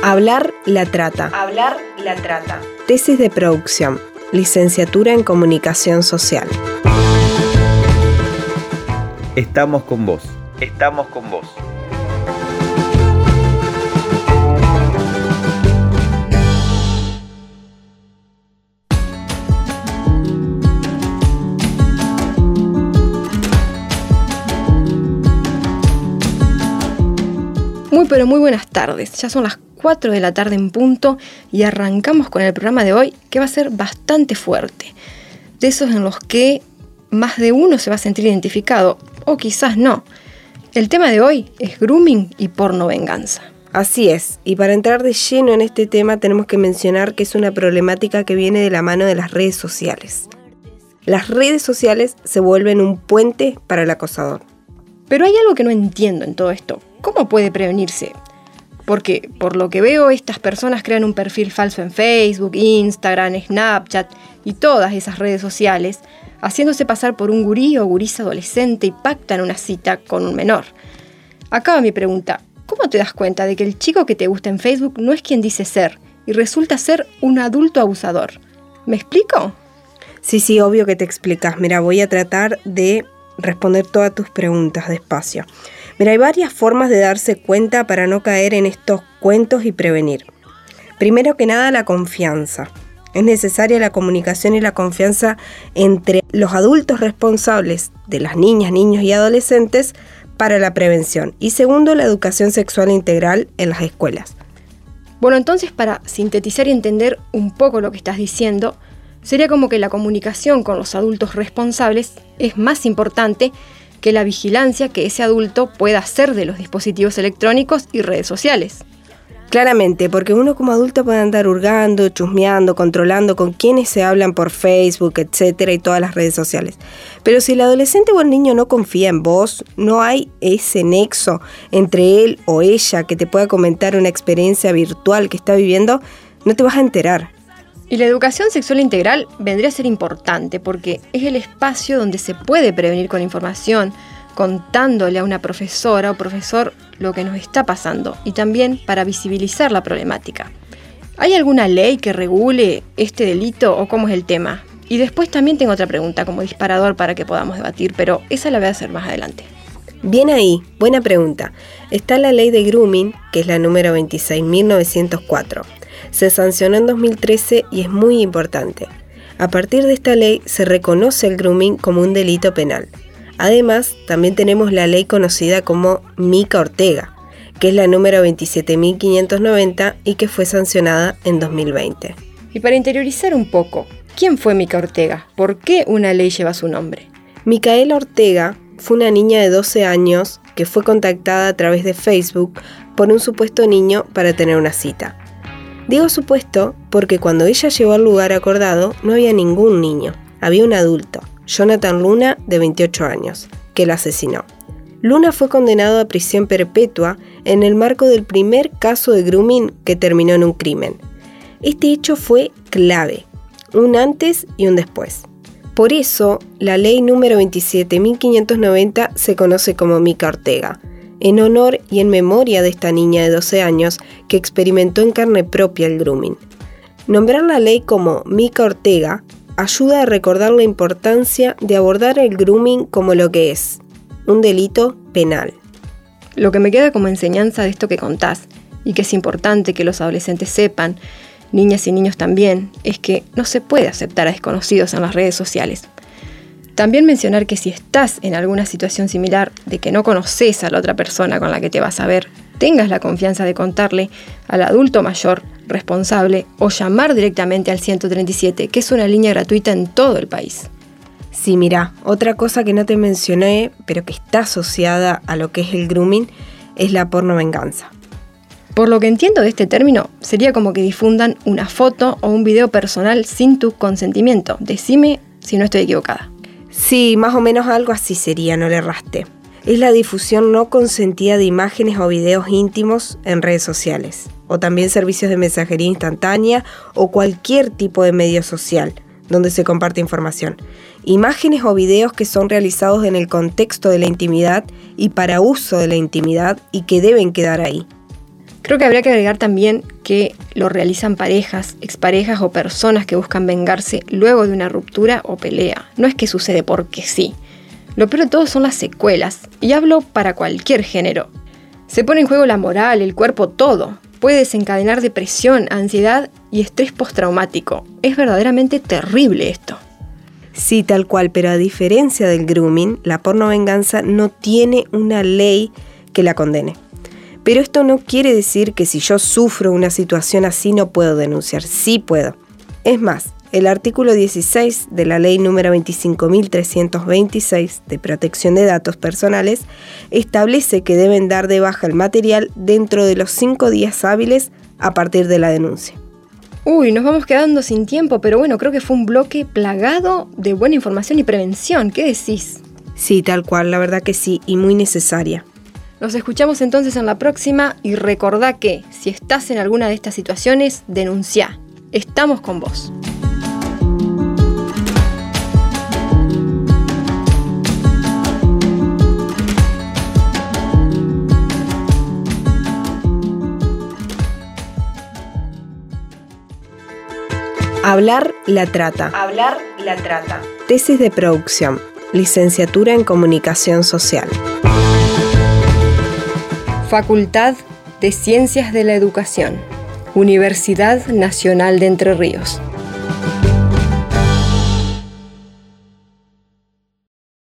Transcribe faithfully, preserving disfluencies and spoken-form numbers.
Hablar la trata. Hablar la trata. Tesis de producción. Licenciatura en Comunicación Social. Estamos con vos. Estamos con vos. Muy pero muy buenas tardes, ya son las cuatro de la tarde en punto y arrancamos con el programa de hoy que va a ser bastante fuerte, de esos en los que más de uno se va a sentir identificado, o quizás no. El tema de hoy es grooming y porno venganza. Así es, y para entrar de lleno en este tema tenemos que mencionar que es una problemática que viene de la mano de las redes sociales. Las redes sociales se vuelven un puente para el acosador. Pero hay algo que no entiendo en todo esto. ¿Cómo puede prevenirse? Porque, por lo que veo, estas personas crean un perfil falso en Facebook, Instagram, Snapchat y todas esas redes sociales, haciéndose pasar por un gurí o gurisa adolescente y pactan una cita con un menor. Acá va mi pregunta. ¿Cómo te das cuenta de que el chico que te gusta en Facebook no es quien dice ser y resulta ser un adulto abusador? ¿Me explico? Sí, sí, obvio que te explicas. Mira, voy a tratar de responder todas tus preguntas despacio. Mira, hay varias formas de darse cuenta para no caer en estos cuentos y prevenir. Primero que nada, la confianza. Es necesaria la comunicación y la confianza entre los adultos responsables de las niñas, niños y adolescentes para la prevención. Y segundo, la educación sexual integral en las escuelas. Bueno, entonces para sintetizar y entender un poco lo que estás diciendo, sería como que la comunicación con los adultos responsables es más importante que la vigilancia que ese adulto pueda hacer de los dispositivos electrónicos y redes sociales. Claramente, porque uno como adulto puede andar hurgando, chusmeando, controlando con quienes se hablan por Facebook, etcétera, y todas las redes sociales. Pero si el adolescente o el niño no confía en vos, no hay ese nexo entre él o ella que te pueda comentar una experiencia virtual que está viviendo, no te vas a enterar. Y la educación sexual integral vendría a ser importante porque es el espacio donde se puede prevenir con información, contándole a una profesora o profesor lo que nos está pasando y también para visibilizar la problemática. ¿Hay alguna ley que regule este delito o cómo es el tema? Y después también tengo otra pregunta como disparador para que podamos debatir, pero esa la voy a hacer más adelante. Bien ahí, buena pregunta. Está la ley de grooming, que es la número veintiséis mil novecientos cuatro. Se sancionó en dos mil trece y es muy importante. A partir de esta ley se reconoce el grooming como un delito penal. Además, también tenemos la ley conocida como Mica Ortega, que es la número veintisiete mil quinientos noventa y que fue sancionada en dos mil veinte. Y para interiorizar un poco, ¿quién fue Mica Ortega? ¿Por qué una ley lleva su nombre? Micaela Ortega fue una niña de doce años que fue contactada a través de Facebook por un supuesto niño para tener una cita. Digo supuesto porque cuando ella llegó al lugar acordado no había ningún niño, había un adulto, Jonathan Luna, de veintiocho años, que la asesinó. Luna fue condenado a prisión perpetua en el marco del primer caso de grooming que terminó en un crimen. Este hecho fue clave, un antes y un después. Por eso, la ley número veintisiete mil quinientos noventa se conoce como Mica Ortega, en honor y en memoria de esta niña de doce años que experimentó en carne propia el grooming. Nombrar la ley como Mica Ortega ayuda a recordar la importancia de abordar el grooming como lo que es, un delito penal. Lo que me queda como enseñanza de esto que contás, y que es importante que los adolescentes sepan, niñas y niños también, es que no se puede aceptar a desconocidos en las redes sociales. También mencionar que si estás en alguna situación similar de que no conoces a la otra persona con la que te vas a ver, tengas la confianza de contarle al adulto mayor responsable o llamar directamente al ciento treinta y siete, que es una línea gratuita en todo el país. Sí, mira, otra cosa que no te mencioné, pero que está asociada a lo que es el grooming, es la porno venganza. Por lo que entiendo de este término, sería como que difundan una foto o un video personal sin tu consentimiento. Decime si no estoy equivocada. Sí, más o menos algo así sería, no le erraste. Es la difusión no consentida de imágenes o videos íntimos en redes sociales, o también servicios de mensajería instantánea o cualquier tipo de medio social donde se comparte información. Imágenes o videos que son realizados en el contexto de la intimidad y para uso de la intimidad y que deben quedar ahí. Creo que habría que agregar también que lo realizan parejas, exparejas o personas que buscan vengarse luego de una ruptura o pelea. No es que sucede porque sí. Lo peor de todo son las secuelas, y hablo para cualquier género. Se pone en juego la moral, el cuerpo, todo. Puede desencadenar depresión, ansiedad y estrés postraumático. Es verdaderamente terrible esto. Sí, tal cual, pero a diferencia del grooming, la pornovenganza no tiene una ley que la condene. Pero esto no quiere decir que si yo sufro una situación así no puedo denunciar. Sí puedo. Es más, el artículo dieciséis de la ley número veinticinco mil trescientos veintiséis de protección de datos personales establece que deben dar de baja el material dentro de los cinco días hábiles a partir de la denuncia. Uy, nos vamos quedando sin tiempo, pero bueno, creo que fue un bloque plagado de buena información y prevención. ¿Qué decís? Sí, tal cual, la verdad que sí, y muy necesaria. Nos escuchamos entonces en la próxima y recordá que, si estás en alguna de estas situaciones, denunciá. Estamos con vos. Hablar la trata. Hablar la trata. Tesis de producción. Licenciatura en Comunicación Social. Facultad de Ciencias de la Educación. Universidad Nacional de Entre Ríos.